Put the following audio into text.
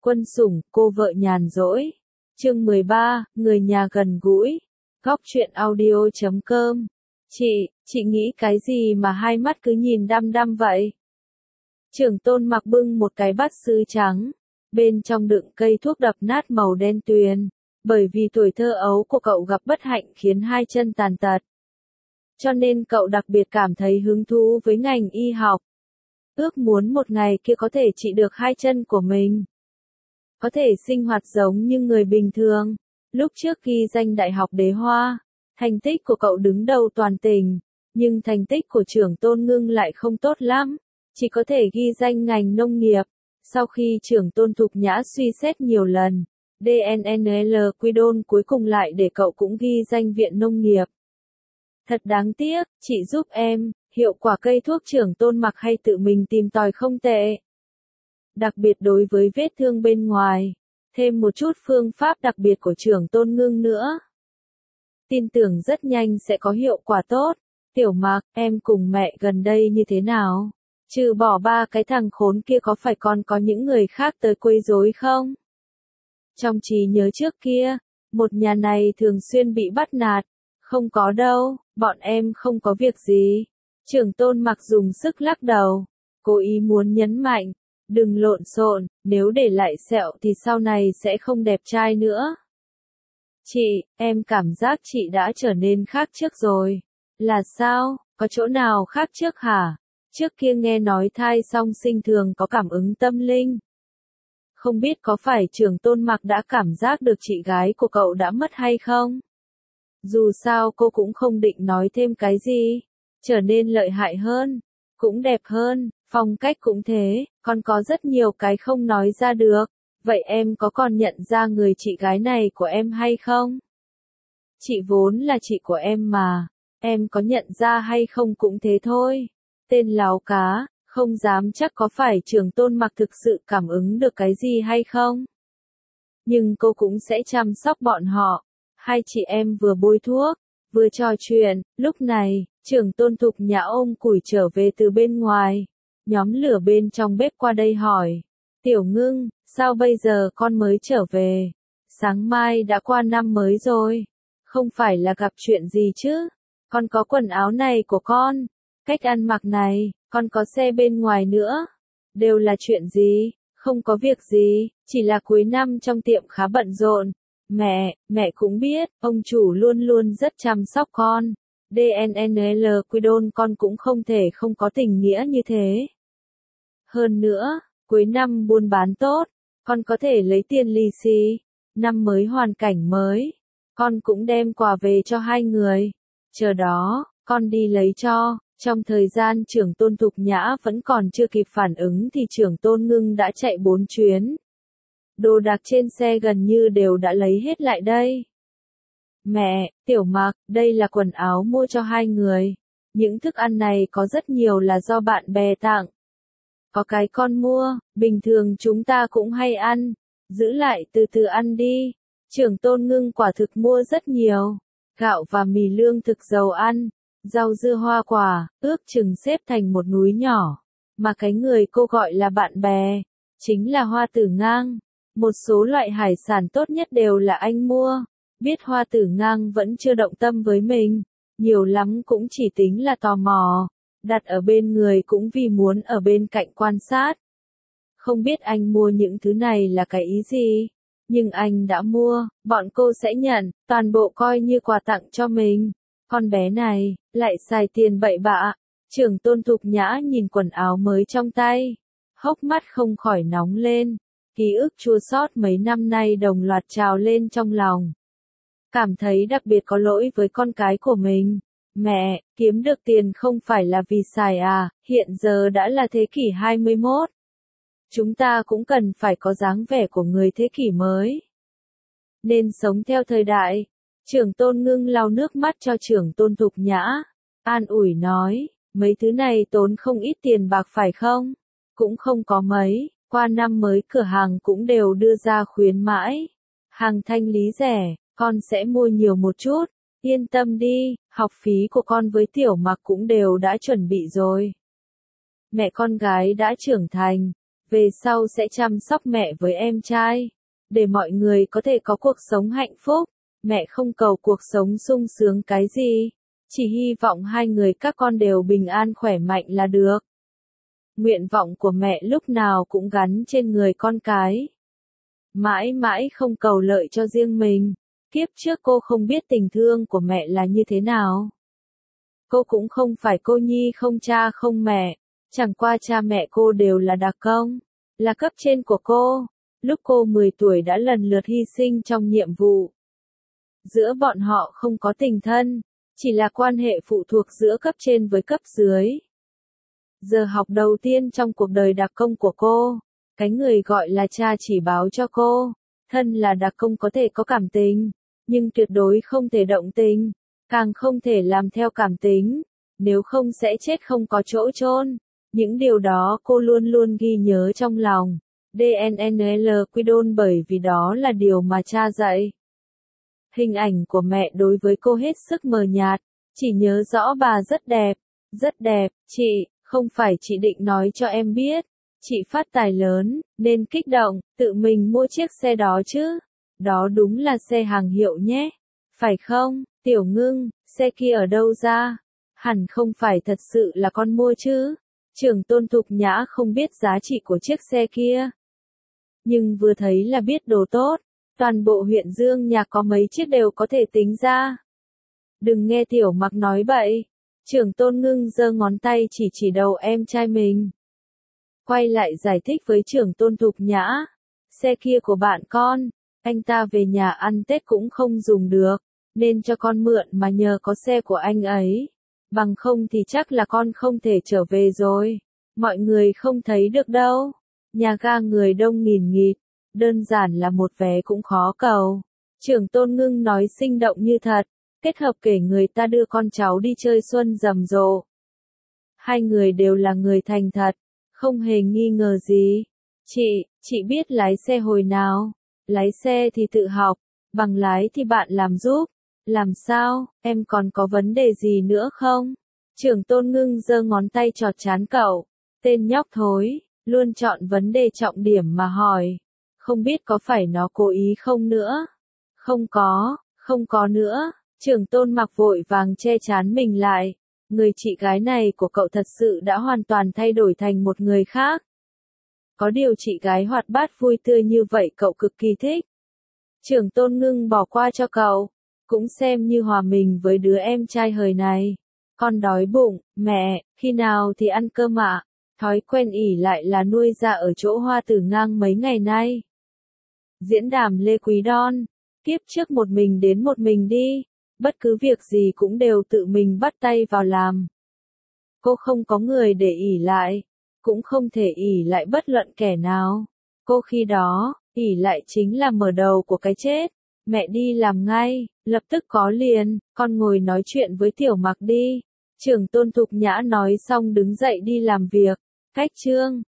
Quân sủng, cô vợ nhàn rỗi. Chương 13, người nhà gần gũi. Góc truyện audio.com. Chị nghĩ cái gì mà hai mắt cứ nhìn đăm đăm vậy? Trưởng tôn mặc bưng một cái bát sứ trắng, bên trong đựng cây thuốc đập nát màu đen tuyền, bởi vì tuổi thơ ấu của cậu gặp bất hạnh khiến hai chân tàn tật. Cho nên cậu đặc biệt cảm thấy hứng thú với ngành y học. Ước muốn một ngày kia có thể trị được hai chân của mình. Có thể sinh hoạt giống như người bình thường. Lúc trước ghi danh Đại học Đế Hoa, thành tích của cậu đứng đầu toàn tỉnh, nhưng thành tích của trưởng tôn ngưng lại không tốt lắm, chỉ có thể ghi danh ngành nông nghiệp. Sau khi trưởng tôn Thục Nhã suy xét nhiều lần, DNNL quy đôn cuối cùng lại để cậu cũng ghi danh viện nông nghiệp. Thật đáng tiếc, chị giúp em, hiệu quả cây thuốc trưởng tôn mặc hay tự mình tìm tòi không tệ. Đặc biệt đối với vết thương bên ngoài, thêm một chút phương pháp đặc biệt của trưởng tôn ngưng nữa. Tin tưởng rất nhanh sẽ có hiệu quả tốt. Tiểu Mặc, em cùng mẹ gần đây như thế nào? Trừ bỏ ba cái thằng khốn kia có phải còn có những người khác tới quấy rối không? Trong trí nhớ trước kia, một nhà này thường xuyên bị bắt nạt. Không có đâu, bọn em không có việc gì. Trưởng tôn Mặc dùng sức lắc đầu, cố ý muốn nhấn mạnh. Đừng lộn xộn, nếu để lại sẹo thì sau này sẽ không đẹp trai nữa. Chị, em cảm giác chị đã trở nên khác trước rồi. Là sao, có chỗ nào khác trước hả? Trước kia nghe nói thai song sinh thường có cảm ứng tâm linh. Không biết có phải trưởng tôn Mặc đã cảm giác được chị gái của cậu đã mất hay không? Dù sao cô cũng không định nói thêm cái gì. Trở nên lợi hại hơn, cũng đẹp hơn, phong cách cũng thế, còn có rất nhiều cái không nói ra được. Vậy em có còn nhận ra người chị gái này của em hay không? Chị vốn là chị của em mà, em có nhận ra hay không cũng thế thôi. Tên láo cá, không dám chắc có phải trưởng tôn Mặc thực sự cảm ứng được cái gì hay không. Nhưng cô cũng sẽ chăm sóc bọn họ. Hai chị em vừa bôi thuốc, vừa trò chuyện. Lúc này, trưởng tôn Thục Nhã ôm củi trở về từ bên ngoài. Nhóm lửa bên trong bếp qua đây hỏi. Tiểu Ngưng, sao bây giờ con mới trở về? Sáng mai đã qua năm mới rồi. Không phải là gặp chuyện gì chứ? Con có quần áo này của con, cách ăn mặc này, con có xe bên ngoài nữa. Đều là chuyện gì? Không có việc gì, chỉ là cuối năm trong tiệm khá bận rộn. Mẹ cũng biết, ông chủ luôn luôn rất chăm sóc con. DNNL quy đôn con cũng không thể không có tình nghĩa như thế. Hơn nữa, cuối năm buôn bán tốt, con có thể lấy tiền lì xì. Năm mới hoàn cảnh mới, con cũng đem quà về cho hai người. Chờ đó, con đi lấy cho. Trong thời gian trưởng tôn Thục Nhã vẫn còn chưa kịp phản ứng thì trưởng tôn Ngưng đã chạy 4 chuyến. Đồ đạc trên xe gần như đều đã lấy hết lại đây. Mẹ, Tiểu Mặc, đây là quần áo mua cho hai người. Những thức ăn này có rất nhiều là do bạn bè tặng. Có cái con mua, bình thường chúng ta cũng hay ăn. Giữ lại từ từ ăn đi. Trưởng tôn Ngưng quả thực mua rất nhiều. Gạo và mì lương thực dầu ăn. Rau dưa hoa quả, ước chừng xếp thành một núi nhỏ. Mà cái người cô gọi là bạn bè, chính là Hoa Tử Ngang. Một số loại hải sản tốt nhất đều là anh mua. Biết Hoa Tử Ngang vẫn chưa động tâm với mình. Nhiều lắm cũng chỉ tính là tò mò. Đặt ở bên người cũng vì muốn ở bên cạnh quan sát. Không biết anh mua những thứ này là cái ý gì. Nhưng anh đã mua, bọn cô sẽ nhận, toàn bộ coi như quà tặng cho mình. Con bé này, lại xài tiền bậy bạ. Trưởng tôn Thục Nhã nhìn quần áo mới trong tay. Hốc mắt không khỏi nóng lên. Ký ức chua xót mấy năm nay đồng loạt trào lên trong lòng. Cảm thấy đặc biệt có lỗi với con cái của mình. Mẹ, kiếm được tiền không phải là vì xài à, hiện giờ đã là thế kỷ 21. Chúng ta cũng cần phải có dáng vẻ của người thế kỷ mới. Nên sống theo thời đại. Trưởng tôn Ngưng lau nước mắt cho trưởng tôn Thục Nhã. An ủi nói, mấy thứ này tốn không ít tiền bạc phải không? Cũng không có mấy, qua năm mới cửa hàng cũng đều đưa ra khuyến mãi. Hàng thanh lý rẻ, con sẽ mua nhiều một chút. Yên tâm đi, học phí của con với Tiểu Mặc cũng đều đã chuẩn bị rồi. Mẹ con gái đã trưởng thành, về sau sẽ chăm sóc mẹ với em trai, để mọi người có thể có cuộc sống hạnh phúc. Mẹ không cầu cuộc sống sung sướng cái gì, chỉ hy vọng hai người các con đều bình an khỏe mạnh là được. Nguyện vọng của mẹ lúc nào cũng gắn trên người con cái. Mãi mãi không cầu lợi cho riêng mình. Kiếp trước cô không biết tình thương của mẹ là như thế nào. Cô cũng không phải cô nhi không cha không mẹ, chẳng qua cha mẹ cô đều là đặc công, là cấp trên của cô. Lúc cô 10 tuổi đã lần lượt hy sinh trong nhiệm vụ. Giữa bọn họ không có tình thân, chỉ là quan hệ phụ thuộc giữa cấp trên với cấp dưới. Giờ học đầu tiên trong cuộc đời đặc công của cô, cái người gọi là cha chỉ báo cho cô, thân là đặc công có thể có cảm tình, nhưng tuyệt đối không thể động tình, càng không thể làm theo cảm tính, nếu không sẽ chết không có chỗ chôn. Những điều đó cô luôn luôn ghi nhớ trong lòng. DNNL Quidon bởi vì đó là điều mà cha dạy. Hình ảnh của mẹ đối với cô hết sức mờ nhạt, chỉ nhớ rõ bà rất đẹp, chị, không phải chị định nói cho em biết, chị phát tài lớn, nên kích động, tự mình mua chiếc xe đó chứ, đó đúng là xe hàng hiệu nhé, phải không, Tiểu Ngưng, xe kia ở đâu ra, hẳn không phải thật sự là con mua chứ, Trưởng Tôn Thục Nhã không biết giá trị của chiếc xe kia, nhưng vừa thấy là biết đồ tốt. Toàn bộ huyện Dương Nhạc có mấy chiếc đều có thể tính ra. Đừng nghe Tiểu Mặc nói bậy. Trưởng Tôn Ngưng giơ ngón tay chỉ đầu em trai mình. Quay lại giải thích với Trưởng Tôn Thục Nhã. Xe kia của bạn con, anh ta về nhà ăn Tết cũng không dùng được, nên cho con mượn mà nhờ có xe của anh ấy. Bằng không thì chắc là con không thể trở về rồi. Mọi người không thấy được đâu. Nhà ga người đông nghìn nghịt. Đơn giản là một vé cũng khó cầu. Trưởng Tôn Ngưng nói sinh động như thật, kết hợp kể người ta đưa con cháu đi chơi xuân rầm rộ. Hai người đều là người thành thật, không hề nghi ngờ gì. Chị biết lái xe hồi nào? Lái xe thì tự học, bằng lái thì bạn làm giúp. Làm sao, em còn có vấn đề gì nữa không? Trưởng Tôn Ngưng giơ ngón tay chọt trán cậu. Tên nhóc thối, luôn chọn vấn đề trọng điểm mà hỏi. Không biết có phải nó cố ý không nữa? Không có nữa. Trưởng Tôn Mặc vội vàng che chán mình lại. Người chị gái này của cậu thật sự đã hoàn toàn thay đổi thành một người khác. Có điều chị gái hoạt bát vui tươi như vậy cậu cực kỳ thích. Trưởng Tôn Ngưng bỏ qua cho cậu, cũng xem như hòa mình với đứa em trai hời này. Con đói bụng, mẹ, khi nào thì ăn cơm ạ? Thói quen ỉ lại là nuôi ra ở chỗ Hoa Tử Ngang mấy ngày nay. Diễn đàm Lê Quý Đon, kiếp trước một mình đến một mình đi, bất cứ việc gì cũng đều tự mình bắt tay vào làm. Cô không có người để ỉ lại, cũng không thể ỉ lại bất luận kẻ nào. Cô khi đó, ỉ lại chính là mở đầu của cái chết. Mẹ đi làm ngay, lập tức có liền, con ngồi nói chuyện với Tiểu Mặc đi. Trưởng Tôn Thục Nhã nói xong đứng dậy đi làm việc. Cách chương